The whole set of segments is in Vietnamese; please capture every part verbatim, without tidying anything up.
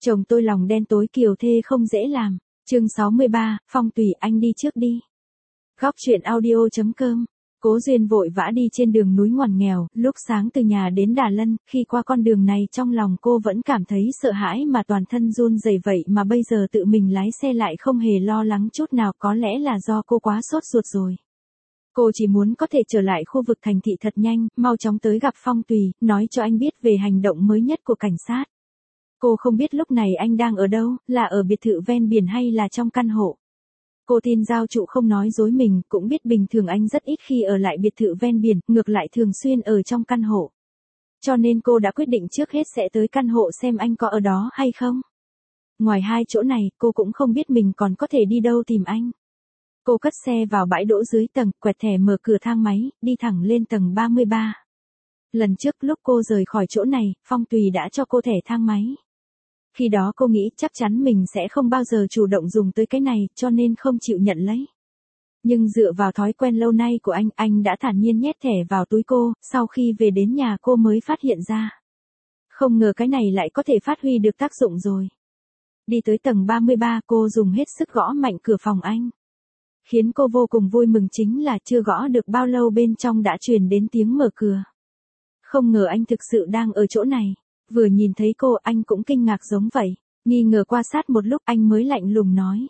Chồng tôi lòng đen tối kiều thê không dễ làm. Chương sáu mươi ba, Phong Tùy anh đi trước đi. Góc truyện audio chấm com. Cố Duyên vội vã đi trên đường núi ngoằn nghèo, lúc sáng từ nhà đến Đà Lân, khi qua con đường này trong lòng cô vẫn cảm thấy sợ hãi mà toàn thân run rẩy vậy mà bây giờ tự mình lái xe lại không hề lo lắng chút nào, có lẽ là do cô quá sốt ruột rồi. Cô chỉ muốn có thể trở lại khu vực thành thị thật nhanh, mau chóng tới gặp Phong Tùy, nói cho anh biết về hành động mới nhất của cảnh sát. Cô không biết lúc này anh đang ở đâu, là ở biệt thự ven biển hay là trong căn hộ. Cô tin giao trụ không nói dối mình, cũng biết bình thường anh rất ít khi ở lại biệt thự ven biển, ngược lại thường xuyên ở trong căn hộ. Cho nên cô đã quyết định trước hết sẽ tới căn hộ xem anh có ở đó hay không. Ngoài hai chỗ này, cô cũng không biết mình còn có thể đi đâu tìm anh. Cô cất xe vào bãi đỗ dưới tầng, quẹt thẻ mở cửa thang máy, đi thẳng lên tầng ba mươi ba. Lần trước lúc cô rời khỏi chỗ này, Phong Tùy đã cho cô thẻ thang máy. Khi đó cô nghĩ chắc chắn mình sẽ không bao giờ chủ động dùng tới cái này, cho nên không chịu nhận lấy. Nhưng dựa vào thói quen lâu nay của anh, anh đã thản nhiên nhét thẻ vào túi cô, sau khi về đến nhà cô mới phát hiện ra. Không ngờ cái này lại có thể phát huy được tác dụng rồi. Đi tới tầng ba mươi ba, cô dùng hết sức gõ mạnh cửa phòng anh. Khiến cô vô cùng vui mừng chính là chưa gõ được bao lâu bên trong đã truyền đến tiếng mở cửa. Không ngờ anh thực sự đang ở chỗ này. Vừa nhìn thấy cô anh cũng kinh ngạc giống vậy, nghi ngờ qua sát một lúc anh mới lạnh lùng nói.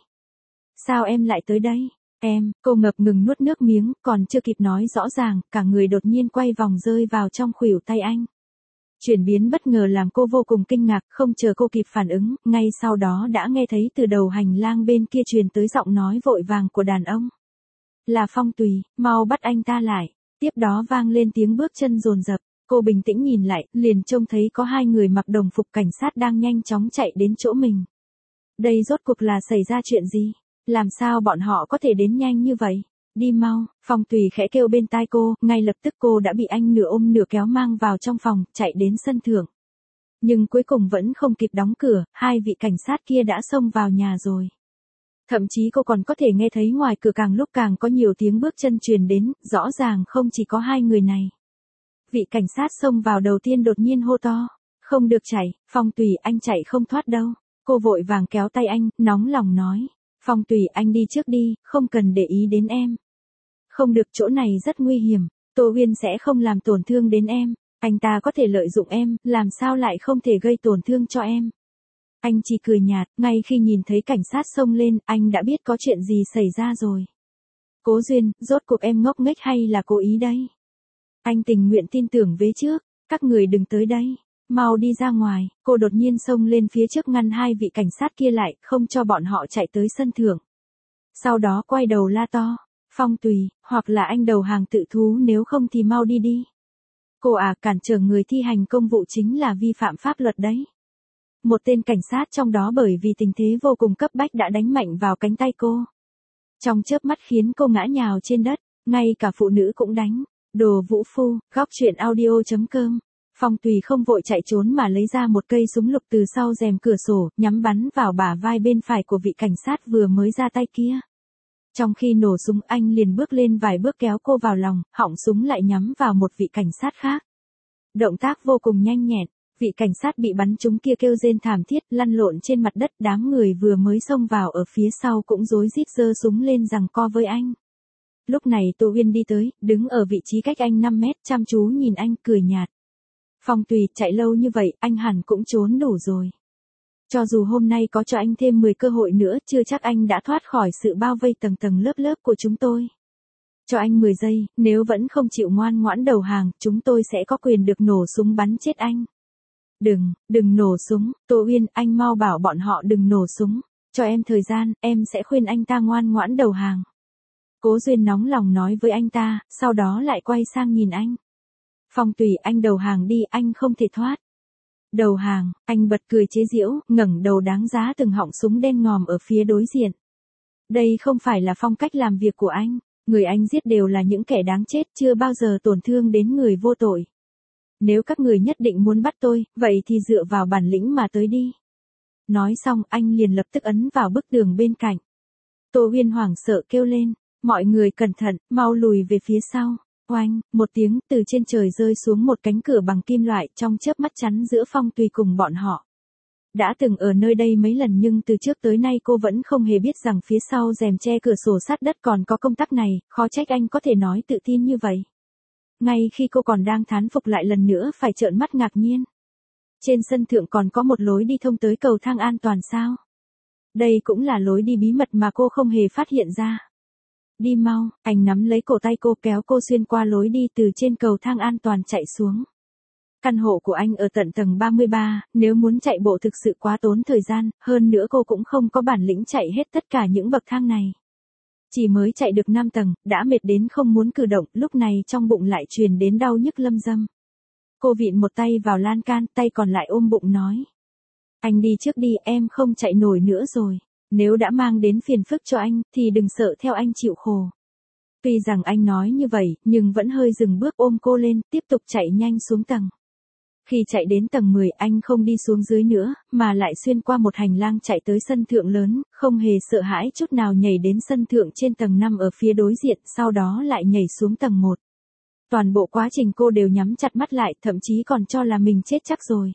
Sao em lại tới đây? Em, cô ngập ngừng nuốt nước miếng, còn chưa kịp nói rõ ràng, cả người đột nhiên quay vòng rơi vào trong khuỷu tay anh. Chuyển biến bất ngờ làm cô vô cùng kinh ngạc, không chờ cô kịp phản ứng, ngay sau đó đã nghe thấy từ đầu hành lang bên kia truyền tới giọng nói vội vàng của đàn ông. Là Phong Tùy, mau bắt anh ta lại. Tiếp đó vang lên tiếng bước chân dồn dập. Cô bình tĩnh nhìn lại, liền trông thấy có hai người mặc đồng phục cảnh sát đang nhanh chóng chạy đến chỗ mình. Đây rốt cuộc là xảy ra chuyện gì? Làm sao bọn họ có thể đến nhanh như vậy? Đi mau, Phong Tùy khẽ kêu bên tai cô, ngay lập tức cô đã bị anh nửa ôm nửa kéo mang vào trong phòng, chạy đến sân thượng. Nhưng cuối cùng vẫn không kịp đóng cửa, hai vị cảnh sát kia đã xông vào nhà rồi. Thậm chí cô còn có thể nghe thấy ngoài cửa càng lúc càng có nhiều tiếng bước chân truyền đến, rõ ràng không chỉ có hai người này. Vị cảnh sát xông vào đầu tiên đột nhiên hô to. Không được chạy, Phong Tùy anh chạy không thoát đâu. Cô vội vàng kéo tay anh, nóng lòng nói. Phong Tùy anh đi trước đi, không cần để ý đến em. Không được, chỗ này rất nguy hiểm. Tô Uyên sẽ không làm tổn thương đến em. Anh ta có thể lợi dụng em, làm sao lại không thể gây tổn thương cho em. Anh chỉ cười nhạt, ngay khi nhìn thấy cảnh sát xông lên, anh đã biết có chuyện gì xảy ra rồi. Cố Duyên, rốt cuộc em ngốc nghếch hay là cố ý đây? Anh tình nguyện tin tưởng vế trước, các người đừng tới đây, mau đi ra ngoài. Cô đột nhiên xông lên phía trước ngăn hai vị cảnh sát kia lại, không cho bọn họ chạy tới sân thượng. Sau đó quay đầu la to, Phong Tùy, hoặc là anh đầu hàng tự thú, nếu không thì mau đi đi. Cô à, cản trở người thi hành công vụ chính là vi phạm pháp luật đấy. Một tên cảnh sát trong đó bởi vì tình thế vô cùng cấp bách đã đánh mạnh vào cánh tay cô. Trong chớp mắt khiến cô ngã nhào trên đất, ngay cả phụ nữ cũng đánh. Đồ vũ phu, góc truyện audio chấm com. Phong Tùy không vội chạy trốn mà lấy ra một cây súng lục từ sau rèm cửa sổ, nhắm bắn vào bả vai bên phải của vị cảnh sát vừa mới ra tay kia. Trong khi nổ súng anh liền bước lên vài bước kéo cô vào lòng, họng súng lại nhắm vào một vị cảnh sát khác. Động tác vô cùng nhanh nhẹn, vị cảnh sát bị bắn trúng kia kêu rên thảm thiết, lăn lộn trên mặt đất, đám người vừa mới xông vào ở phía sau cũng rối rít giơ súng lên giằng co với anh. Lúc này Tô Uyên đi tới, đứng ở vị trí cách anh năm mét, chăm chú nhìn anh, cười nhạt. Phong Tùy, chạy lâu như vậy, anh hẳn cũng trốn đủ rồi. Cho dù hôm nay có cho anh thêm mười cơ hội nữa, chưa chắc anh đã thoát khỏi sự bao vây tầng tầng lớp lớp của chúng tôi. Cho anh mười giây, nếu vẫn không chịu ngoan ngoãn đầu hàng, chúng tôi sẽ có quyền được nổ súng bắn chết anh. Đừng, đừng nổ súng, Tô Uyên, anh mau bảo bọn họ đừng nổ súng. Cho em thời gian, em sẽ khuyên anh ta ngoan ngoãn đầu hàng. Cố Duyên nóng lòng nói với anh ta, sau đó lại quay sang nhìn anh. Phong Tùy anh đầu hàng đi, anh không thể thoát. Đầu hàng, anh bật cười chế giễu, ngẩng đầu đáng giá từng họng súng đen ngòm ở phía đối diện. Đây không phải là phong cách làm việc của anh, người anh giết đều là những kẻ đáng chết, chưa bao giờ tổn thương đến người vô tội. Nếu các người nhất định muốn bắt tôi, vậy thì dựa vào bản lĩnh mà tới đi. Nói xong anh liền lập tức ấn vào bức tường bên cạnh. Tô Uyên hoảng sợ kêu lên. Mọi người cẩn thận, mau lùi về phía sau. Oanh, một tiếng, từ trên trời rơi xuống một cánh cửa bằng kim loại, trong chớp mắt chắn giữa Phong Tùy cùng bọn họ. Đã từng ở nơi đây mấy lần nhưng từ trước tới nay cô vẫn không hề biết rằng phía sau rèm che cửa sổ sát đất còn có công tắc này, khó trách anh có thể nói tự tin như vậy. Ngay khi cô còn đang thán phục lại lần nữa phải trợn mắt ngạc nhiên. Trên sân thượng còn có một lối đi thông tới cầu thang an toàn sao? Đây cũng là lối đi bí mật mà cô không hề phát hiện ra. Đi mau, anh nắm lấy cổ tay cô kéo cô xuyên qua lối đi từ trên cầu thang an toàn chạy xuống. Căn hộ của anh ở tận tầng ba mươi ba, nếu muốn chạy bộ thực sự quá tốn thời gian, hơn nữa cô cũng không có bản lĩnh chạy hết tất cả những bậc thang này. Chỉ mới chạy được năm tầng, đã mệt đến không muốn cử động, lúc này trong bụng lại truyền đến đau nhức lâm dâm. Cô vịn một tay vào lan can, tay còn lại ôm bụng nói. Anh đi trước đi, em không chạy nổi nữa rồi. Nếu đã mang đến phiền phức cho anh, thì đừng sợ theo anh chịu khổ. Tuy rằng anh nói như vậy, nhưng vẫn hơi dừng bước ôm cô lên, tiếp tục chạy nhanh xuống tầng. Khi chạy đến tầng mười, anh không đi xuống dưới nữa, mà lại xuyên qua một hành lang chạy tới sân thượng lớn, không hề sợ hãi chút nào nhảy đến sân thượng trên tầng năm ở phía đối diện, sau đó lại nhảy xuống tầng một. Toàn bộ quá trình cô đều nhắm chặt mắt lại, thậm chí còn cho là mình chết chắc rồi.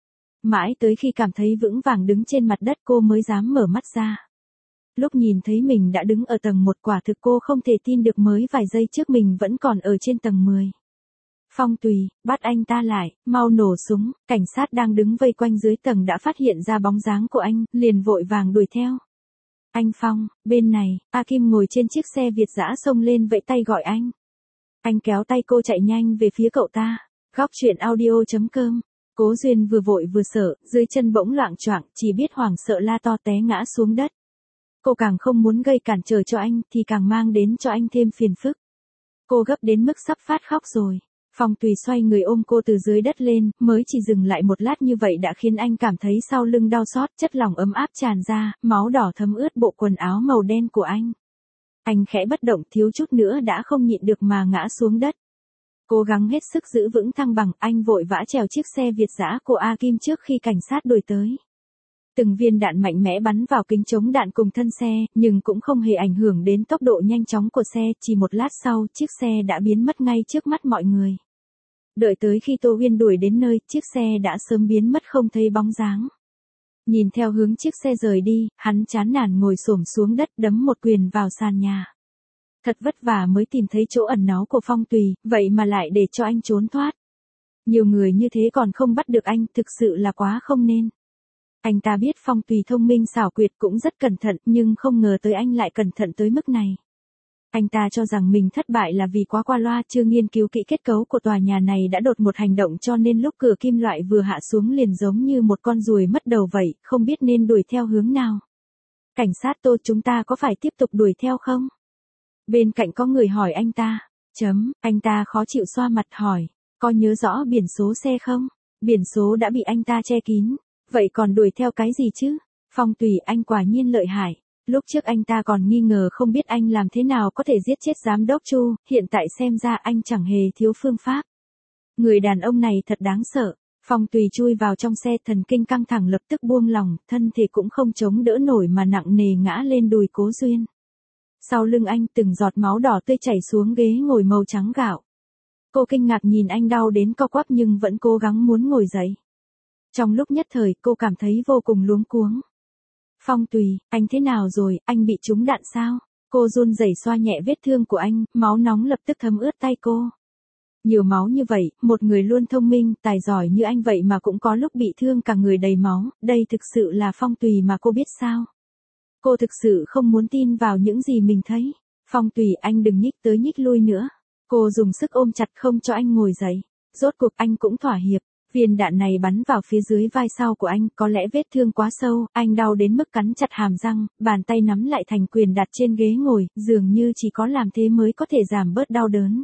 Mãi tới khi cảm thấy vững vàng đứng trên mặt đất cô mới dám mở mắt ra. Lúc nhìn thấy mình đã đứng ở tầng một, quả thực cô không thể tin được mới vài giây trước mình vẫn còn ở trên tầng mười. Phong Tùy, bắt anh ta lại, mau nổ súng, cảnh sát đang đứng vây quanh dưới tầng đã phát hiện ra bóng dáng của anh, liền vội vàng đuổi theo. Anh Phong, bên này, A Kim ngồi trên chiếc xe Việt dã xông lên vẫy tay gọi anh. Anh kéo tay cô chạy nhanh về phía cậu ta. Góc truyện audio chấm com. Cố Duyên vừa vội vừa sợ, dưới chân bỗng loạng choạng, chỉ biết hoảng sợ la to té ngã xuống đất. Cô càng không muốn gây cản trở cho anh, thì càng mang đến cho anh thêm phiền phức. Cô gấp đến mức sắp phát khóc rồi. Phong Tùy xoay người ôm cô từ dưới đất lên, mới chỉ dừng lại một lát như vậy đã khiến anh cảm thấy sau lưng đau xót, chất lỏng ấm áp tràn ra, máu đỏ thấm ướt bộ quần áo màu đen của anh. Anh khẽ bất động, thiếu chút nữa đã không nhịn được mà ngã xuống đất. Cố gắng hết sức giữ vững thăng bằng, anh vội vã trèo chiếc xe Việt dã của A Kim trước khi cảnh sát đuổi tới. Từng viên đạn mạnh mẽ bắn vào kính chống đạn cùng thân xe, nhưng cũng không hề ảnh hưởng đến tốc độ nhanh chóng của xe, chỉ một lát sau, chiếc xe đã biến mất ngay trước mắt mọi người. Đợi tới khi Tô Uyên đuổi đến nơi, chiếc xe đã sớm biến mất không thấy bóng dáng. Nhìn theo hướng chiếc xe rời đi, hắn chán nản ngồi xổm xuống đất đấm một quyền vào sàn nhà. Thật vất vả mới tìm thấy chỗ ẩn náu của Phong Tùy, vậy mà lại để cho anh trốn thoát. Nhiều người như thế còn không bắt được anh, thực sự là quá không nên. Anh ta biết Phong Tùy thông minh xảo quyệt cũng rất cẩn thận, nhưng không ngờ tới anh lại cẩn thận tới mức này. Anh ta cho rằng mình thất bại là vì quá qua loa, chưa nghiên cứu kỹ kết cấu của tòa nhà này đã đột một hành động, cho nên lúc cửa kim loại vừa hạ xuống liền giống như một con ruồi mất đầu vậy, không biết nên đuổi theo hướng nào. Cảnh sát Tô, chúng ta có phải tiếp tục đuổi theo không? Bên cạnh có người hỏi anh ta. Chấm, anh ta khó chịu xoa mặt hỏi, có nhớ rõ biển số xe không? Biển số đã bị anh ta che kín. Vậy còn đuổi theo cái gì chứ? Phong Tùy, anh quả nhiên lợi hại. Lúc trước anh ta còn nghi ngờ không biết anh làm thế nào có thể giết chết giám đốc Chu, hiện tại xem ra anh chẳng hề thiếu phương pháp. Người đàn ông này thật đáng sợ. Phong Tùy chui vào trong xe, thần kinh căng thẳng lập tức buông lỏng, thân thể cũng không chống đỡ nổi mà nặng nề ngã lên đùi Cố Duyên. Sau lưng anh từng giọt máu đỏ tươi chảy xuống ghế ngồi màu trắng gạo. Cô kinh ngạc nhìn anh đau đến co quắp nhưng vẫn cố gắng muốn ngồi dậy. Trong lúc nhất thời cô cảm thấy vô cùng luống cuống. Phong Tùy, anh thế nào rồi, anh bị trúng đạn sao? Cô run rẩy xoa nhẹ vết thương của anh, máu nóng lập tức thấm ướt tay cô. Nhiều máu như vậy, một người luôn thông minh, tài giỏi như anh vậy mà cũng có lúc bị thương cả người đầy máu, đây thực sự là Phong Tùy mà cô biết sao? Cô thực sự không muốn tin vào những gì mình thấy. Phong Tùy, anh đừng nhích tới nhích lui nữa. Cô dùng sức ôm chặt không cho anh ngồi dậy. Rốt cuộc anh cũng thỏa hiệp. Viên đạn này bắn vào phía dưới vai sau của anh, có lẽ vết thương quá sâu, anh đau đến mức cắn chặt hàm răng, bàn tay nắm lại thành quyền đặt trên ghế ngồi, dường như chỉ có làm thế mới có thể giảm bớt đau đớn.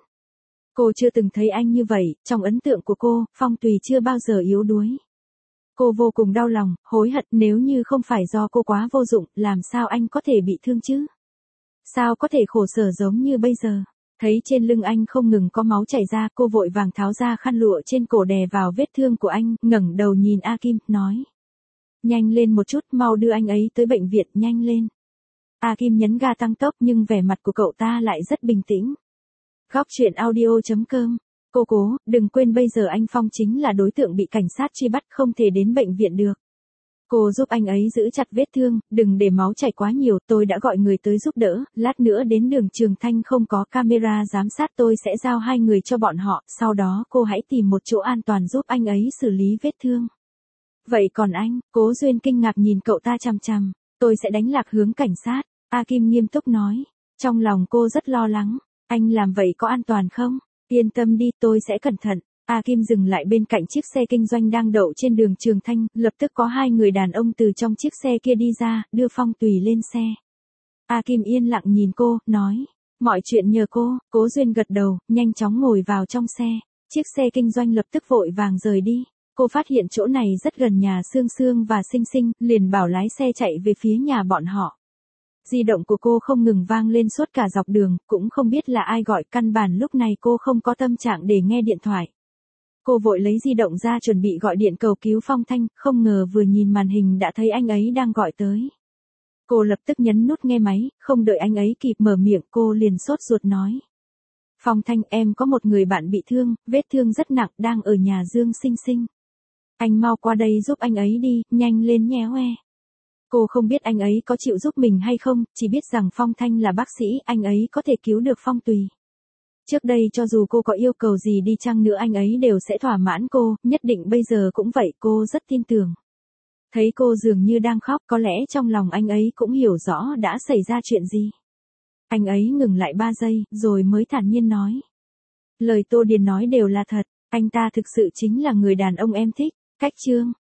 Cô chưa từng thấy anh như vậy, trong ấn tượng của cô, Phong Tùy chưa bao giờ yếu đuối. Cô vô cùng đau lòng, hối hận, nếu như không phải do cô quá vô dụng, làm sao anh có thể bị thương chứ? Sao có thể khổ sở giống như bây giờ? Thấy trên lưng anh không ngừng có máu chảy ra, cô vội vàng tháo ra khăn lụa trên cổ đè vào vết thương của anh, ngẩng đầu nhìn A Kim, nói. Nhanh lên một chút, mau đưa anh ấy tới bệnh viện, nhanh lên. A Kim nhấn ga tăng tốc nhưng vẻ mặt của cậu ta lại rất bình tĩnh. Góc truyện audio chấm com. Cô Cố, đừng quên bây giờ anh Phong chính là đối tượng bị cảnh sát truy bắt, không thể đến bệnh viện được. Cô giúp anh ấy giữ chặt vết thương, đừng để máu chảy quá nhiều, tôi đã gọi người tới giúp đỡ, lát nữa đến đường Trường Thanh không có camera giám sát tôi sẽ giao hai người cho bọn họ, sau đó cô hãy tìm một chỗ an toàn giúp anh ấy xử lý vết thương. Vậy còn anh, Cố Duyên kinh ngạc nhìn cậu ta chằm chằm, tôi sẽ đánh lạc hướng cảnh sát, A Kim nghiêm túc nói, trong lòng cô rất lo lắng, anh làm vậy có an toàn không? Yên tâm đi, tôi sẽ cẩn thận. A Kim dừng lại bên cạnh chiếc xe kinh doanh đang đậu trên đường Trường Thanh, lập tức có hai người đàn ông từ trong chiếc xe kia đi ra, đưa Phong Tùy lên xe. A Kim yên lặng nhìn cô, nói, mọi chuyện nhờ cô. Cố Duyên gật đầu, nhanh chóng ngồi vào trong xe. Chiếc xe kinh doanh lập tức vội vàng rời đi. Cô phát hiện chỗ này rất gần nhà Sương Sương và Sinh Sinh, liền bảo lái xe chạy về phía nhà bọn họ. Di động của cô không ngừng vang lên suốt cả dọc đường, cũng không biết là ai gọi, căn bản lúc này cô không có tâm trạng để nghe điện thoại. Cô vội lấy di động ra chuẩn bị gọi điện cầu cứu Phong Thanh, không ngờ vừa nhìn màn hình đã thấy anh ấy đang gọi tới. Cô lập tức nhấn nút nghe máy, không đợi anh ấy kịp mở miệng cô liền sốt ruột nói. Phong Thanh, em có một người bạn bị thương, vết thương rất nặng, đang ở nhà Dương Sinh Sinh. Anh mau qua đây giúp anh ấy đi, nhanh lên nhé oe. Cô không biết anh ấy có chịu giúp mình hay không, chỉ biết rằng Phong Thanh là bác sĩ, anh ấy có thể cứu được Phong Tùy. Trước đây cho dù cô có yêu cầu gì đi chăng nữa anh ấy đều sẽ thỏa mãn cô, nhất định bây giờ cũng vậy, cô rất tin tưởng. Thấy cô dường như đang khóc, có lẽ trong lòng anh ấy cũng hiểu rõ đã xảy ra chuyện gì. Anh ấy ngừng lại ba giây, rồi mới thản nhiên nói. Lời Tô Điền nói đều là thật, anh ta thực sự chính là người đàn ông em thích. Cách chương